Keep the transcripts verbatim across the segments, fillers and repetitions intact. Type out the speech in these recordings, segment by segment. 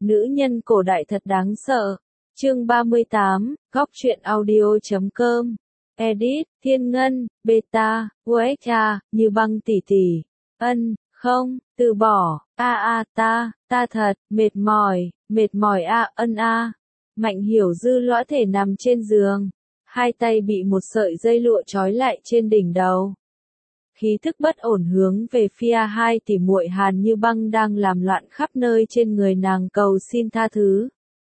Nữ nhân cổ đại thật đáng sợ. Chương ba mươi tám, góc truyện audio chấm com. Edit, Thiên Ngân, Beta, u ích a, Như Băng tỷ tỷ. Ân, không, từ bỏ, a a ta, ta thật, mệt mỏi, mệt mỏi a, ân a. Mạnh Hiểu Dư lõa thể nằm trên giường, hai tay bị một sợi dây lụa trói lại trên đỉnh đầu. Khí thức bất ổn hướng về phía hai tỷ muội Hàn Như Băng đang làm loạn khắp nơi trên người nàng cầu xin tha thứ.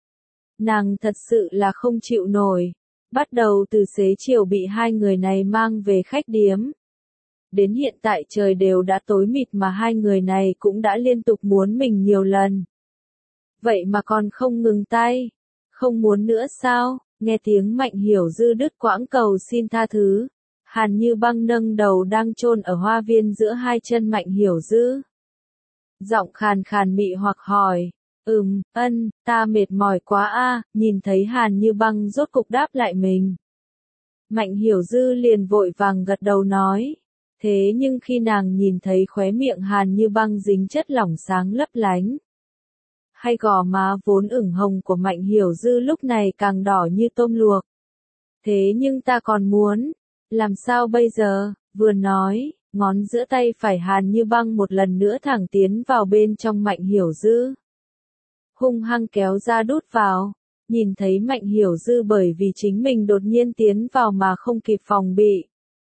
Nàng thật sự là không chịu nổi. Bắt đầu từ xế chiều bị hai người này mang về khách điếm. Đến hiện tại trời đều đã tối mịt mà hai người này cũng đã liên tục muốn mình nhiều lần. Vậy mà còn không ngừng tay. Không muốn nữa sao? Nghe tiếng Mạnh Hiểu Dư đứt quãng cầu xin tha thứ. Hàn Như Băng nâng đầu đang chôn ở hoa viên giữa hai chân Mạnh Hiểu Dư. Giọng khàn khàn mị hoặc hỏi. Ừm, ân, ta mệt mỏi quá a. Nhìn thấy Hàn Như Băng rốt cục đáp lại mình. Mạnh Hiểu Dư liền vội vàng gật đầu nói. Thế nhưng khi nàng nhìn thấy khóe miệng Hàn Như Băng dính chất lỏng sáng lấp lánh. Hay gò má vốn ửng hồng của Mạnh Hiểu Dư lúc này càng đỏ như tôm luộc. Thế nhưng ta còn muốn, làm sao bây giờ, vừa nói, ngón giữa tay phải Hàn Như Băng một lần nữa thẳng tiến vào bên trong Mạnh Hiểu Dư. Hung hăng kéo ra đút vào, nhìn thấy Mạnh Hiểu Dư bởi vì chính mình đột nhiên tiến vào mà không kịp phòng bị.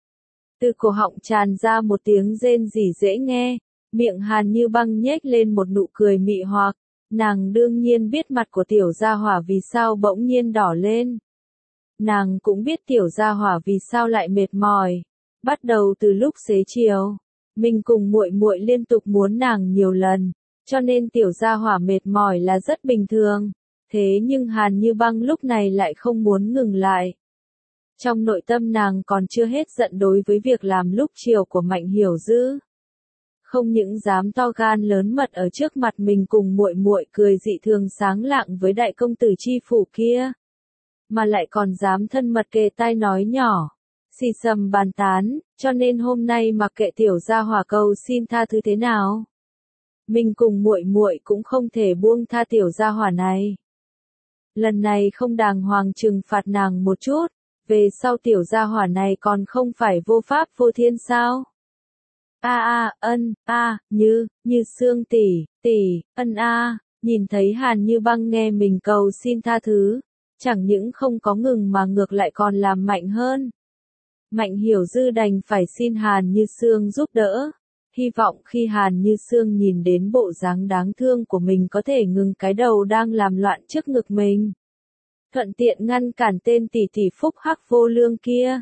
Từ cổ họng tràn ra một tiếng rên rỉ dễ nghe, miệng Hàn Như Băng nhếch lên một nụ cười mị hoặc, nàng đương nhiên biết mặt của tiểu gia hỏa vì sao bỗng nhiên đỏ lên. Nàng cũng biết tiểu gia hỏa vì sao lại mệt mỏi. Bắt đầu từ lúc xế chiều, mình cùng muội muội liên tục muốn nàng nhiều lần, cho nên tiểu gia hỏa mệt mỏi là rất bình thường. Thế nhưng Hàn Như Băng lúc này lại không muốn ngừng lại. Trong nội tâm nàng còn chưa hết giận đối với việc làm lúc chiều của Mạnh Hiểu Dư. Không những dám to gan lớn mật ở trước mặt mình cùng muội muội cười dị thường sáng lạng với đại công tử chi phủ kia, mà lại còn dám thân mật kề tai nói nhỏ, xì xầm bàn tán, cho nên hôm nay mặc kệ tiểu gia hỏa cầu xin tha thứ thế nào, mình cùng muội muội cũng không thể buông tha tiểu gia hỏa này. Lần này không đàng hoàng trừng phạt nàng một chút, về sau tiểu gia hỏa này còn không phải vô pháp vô thiên sao? A a, ân, a, Như, Như Sương tỷ, tỷ, ân a, nhìn thấy Hàn Như Băng nghe mình cầu xin tha thứ, chẳng những không có ngừng mà ngược lại còn làm mạnh hơn. Mạnh Hiểu Dư đành phải xin Hàn Như Sương giúp đỡ, hy vọng khi Hàn Như Sương nhìn đến bộ dáng đáng thương của mình có thể ngừng cái đầu đang làm loạn trước ngực mình. Thuận tiện ngăn cản tên tỷ tỷ phúc hắc vô lương kia.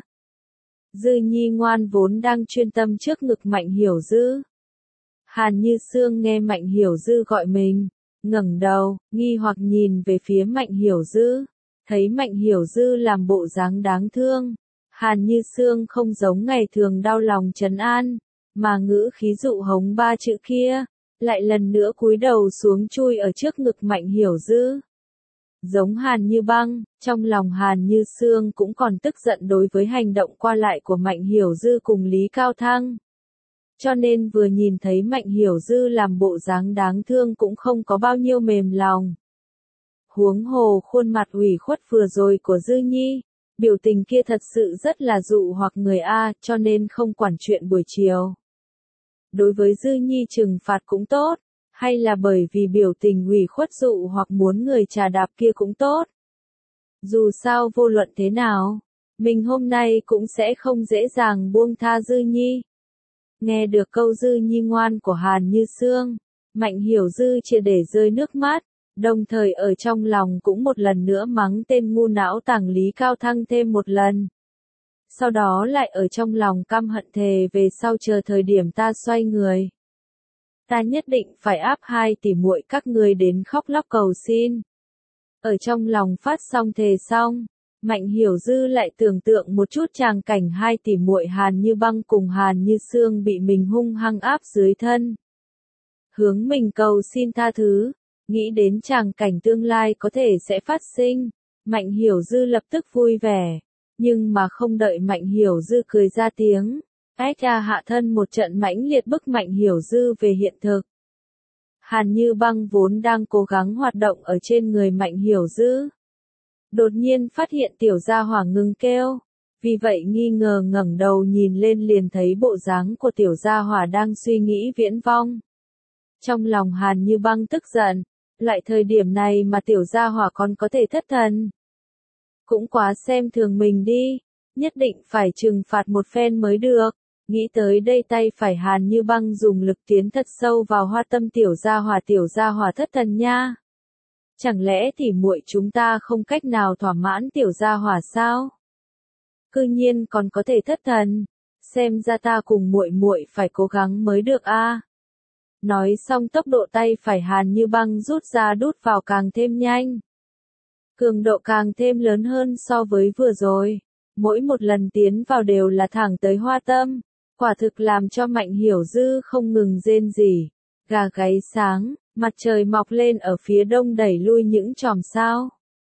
Dư Nhi ngoan vốn đang chuyên tâm trước ngực Mạnh Hiểu Dư. Hàn Như Sương nghe Mạnh Hiểu Dư gọi mình, ngẩng đầu, nghi hoặc nhìn về phía Mạnh Hiểu Dư, thấy Mạnh Hiểu Dư làm bộ dáng đáng thương. Hàn Như Sương không giống ngày thường đau lòng trấn an, mà ngữ khí dụ hống ba chữ kia, lại lần nữa cúi đầu xuống chui ở trước ngực Mạnh Hiểu Dư. Giống Hàn Như Băng, trong lòng Hàn Như Sương cũng còn tức giận đối với hành động qua lại của Mạnh Hiểu Dư cùng Lý Cao Thăng. Cho nên vừa nhìn thấy Mạnh Hiểu Dư làm bộ dáng đáng thương cũng không có bao nhiêu mềm lòng. Huống hồ khuôn mặt ủy khuất vừa rồi của Dư Nhi, biểu tình kia thật sự rất là dụ hoặc người A, cho nên không quản chuyện buổi chiều. Đối với Dư Nhi trừng phạt cũng tốt, hay là bởi vì biểu tình ủy khuất dụ hoặc muốn người trà đạp kia cũng tốt. Dù sao vô luận thế nào, mình hôm nay cũng sẽ không dễ dàng buông tha Dư Nhi. Nghe được câu Dư Nhi ngoan của Hàn Như Sương, Mạnh Hiểu Dư chia để rơi nước mắt, đồng thời ở trong lòng cũng một lần nữa mắng tên ngu não tàng Lý Cao Thăng thêm một lần. Sau đó lại ở trong lòng căm hận thề về sau chờ thời điểm ta xoay người. Ta nhất định phải áp hai tỷ muội các ngươi đến khóc lóc cầu xin. Ở trong lòng phát xong thề xong, Mạnh Hiểu Dư lại tưởng tượng một chút tràng cảnh hai tỷ muội Hàn Như Băng cùng Hàn Như Sương bị mình hung hăng áp dưới thân. Hướng mình cầu xin tha thứ, nghĩ đến tràng cảnh tương lai có thể sẽ phát sinh, Mạnh Hiểu Dư lập tức vui vẻ, nhưng mà không đợi Mạnh Hiểu Dư cười ra tiếng. Ách ra hạ thân một trận mãnh liệt bức Mạnh Hiểu Dư về hiện thực. Hàn Như Băng vốn đang cố gắng hoạt động ở trên người Mạnh Hiểu Dư. Đột nhiên phát hiện tiểu gia hỏa ngừng kêu, vì vậy nghi ngờ ngẩng đầu nhìn lên liền thấy bộ dáng của tiểu gia hỏa đang suy nghĩ viễn vong. Trong lòng Hàn Như Băng tức giận, lại thời điểm này mà tiểu gia hỏa còn có thể thất thần. Cũng quá xem thường mình đi, nhất định phải trừng phạt một phen mới được. Nghĩ tới đây tay phải Hàn Như Băng dùng lực tiến thật sâu vào hoa tâm tiểu gia hỏa tiểu gia hỏa thất thần nha. Chẳng lẽ thì muội chúng ta không cách nào thỏa mãn tiểu gia hỏa sao? Cư nhiên còn có thể thất thần, xem ra ta cùng muội muội phải cố gắng mới được a. À. Nói xong tốc độ tay phải Hàn Như Băng rút ra đút vào càng thêm nhanh. Cường độ càng thêm lớn hơn so với vừa rồi, mỗi một lần tiến vào đều là thẳng tới hoa tâm, quả thực làm cho Mạnh Hiểu Dư không ngừng rên rỉ. Gà gáy sáng, mặt trời mọc lên ở phía đông đẩy lui những chòm sao.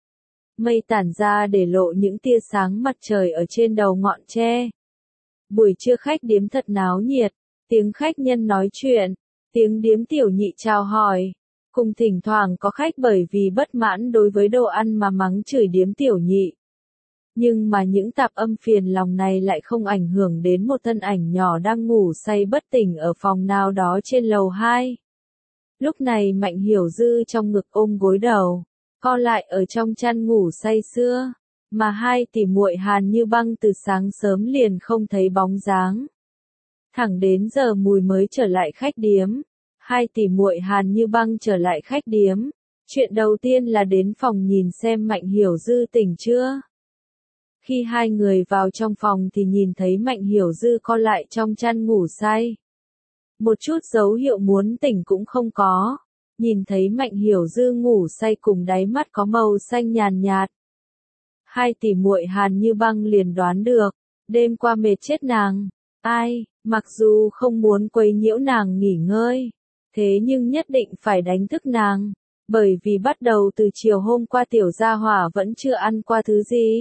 Mây tản ra để lộ những tia sáng mặt trời ở trên đầu ngọn tre. Buổi trưa khách điếm thật náo nhiệt, tiếng khách nhân nói chuyện, tiếng điếm tiểu nhị chào hỏi, cùng thỉnh thoảng có khách bởi vì bất mãn đối với đồ ăn mà mắng chửi điếm tiểu nhị. Nhưng mà những tạp âm phiền lòng này lại không ảnh hưởng đến một thân ảnh nhỏ đang ngủ say bất tỉnh ở phòng nào đó trên lầu hai. Lúc này Mạnh Hiểu Dư trong ngực ôm gối đầu, co lại ở trong chăn ngủ say sưa, mà hai tỷ muội Hàn Như Băng từ sáng sớm liền không thấy bóng dáng. Thẳng đến giờ mùi mới trở lại khách điếm, hai tỷ muội Hàn Như Băng trở lại khách điếm, chuyện đầu tiên là đến phòng nhìn xem Mạnh Hiểu Dư tỉnh chưa. Khi hai người vào trong phòng thì nhìn thấy Mạnh Hiểu Dư co lại trong chăn ngủ say. Một chút dấu hiệu muốn tỉnh cũng không có. Nhìn thấy Mạnh Hiểu Dư ngủ say cùng đáy mắt có màu xanh nhàn nhạt. Hai tỷ muội Hàn Như Băng liền đoán được, đêm qua mệt chết nàng. Ai, mặc dù không muốn quấy nhiễu nàng nghỉ ngơi, thế nhưng nhất định phải đánh thức nàng, bởi vì bắt đầu từ chiều hôm qua tiểu gia hỏa vẫn chưa ăn qua thứ gì.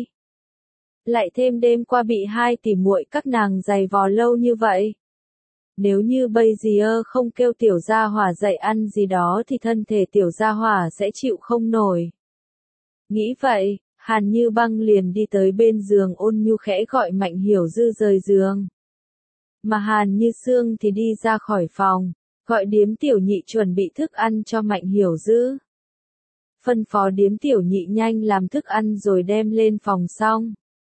Lại thêm đêm qua bị hai tỷ muội các nàng giày vò lâu như vậy. Nếu như bây giờ không kêu tiểu gia hỏa dậy ăn gì đó thì thân thể tiểu gia hỏa sẽ chịu không nổi. Nghĩ vậy, Hàn Như Băng liền đi tới bên giường ôn nhu khẽ gọi Mạnh Hiểu Dư rời giường. Mà Hàn Như Sương thì đi ra khỏi phòng, gọi điếm tiểu nhị chuẩn bị thức ăn cho Mạnh Hiểu Dư. Phân phó điếm tiểu nhị nhanh làm thức ăn rồi đem lên phòng xong.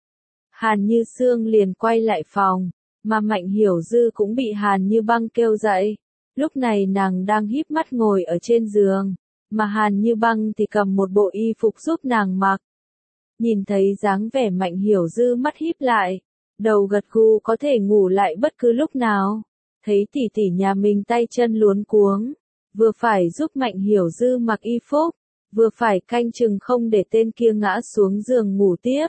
Hàn Như Sương liền quay lại phòng, mà Mạnh Hiểu Dư cũng bị Hàn Như Băng kêu dậy. Lúc này nàng đang híp mắt ngồi ở trên giường, mà Hàn Như Băng thì cầm một bộ y phục giúp nàng mặc. Nhìn thấy dáng vẻ Mạnh Hiểu Dư mắt híp lại, đầu gật gù có thể ngủ lại bất cứ lúc nào. Thấy tỷ tỷ nhà mình tay chân luống cuống, vừa phải giúp Mạnh Hiểu Dư mặc y phục, vừa phải canh chừng không để tên kia ngã xuống giường ngủ tiếp.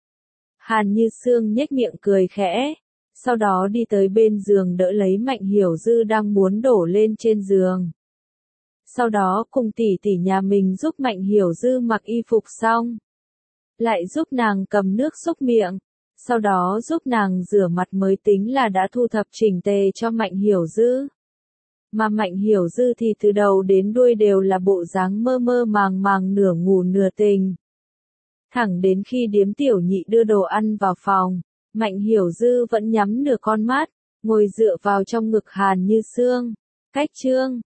Hàn Như Sương nhếch miệng cười khẽ, sau đó đi tới bên giường đỡ lấy Mạnh Hiểu Dư đang muốn đổ lên trên giường. Sau đó cùng tỷ tỷ nhà mình giúp Mạnh Hiểu Dư mặc y phục xong, lại giúp nàng cầm nước xúc miệng, sau đó giúp nàng rửa mặt mới tính là đã thu thập chỉnh tề cho Mạnh Hiểu Dư. Mà Mạnh Hiểu Dư thì từ đầu đến đuôi đều là bộ dáng mơ mơ màng màng nửa ngủ nửa tỉnh. Thẳng đến khi điếm tiểu nhị đưa đồ ăn vào phòng, Mạnh Hiểu Dư vẫn nhắm nửa con mắt, ngồi dựa vào trong ngực Hàn Như Sương. Cách chương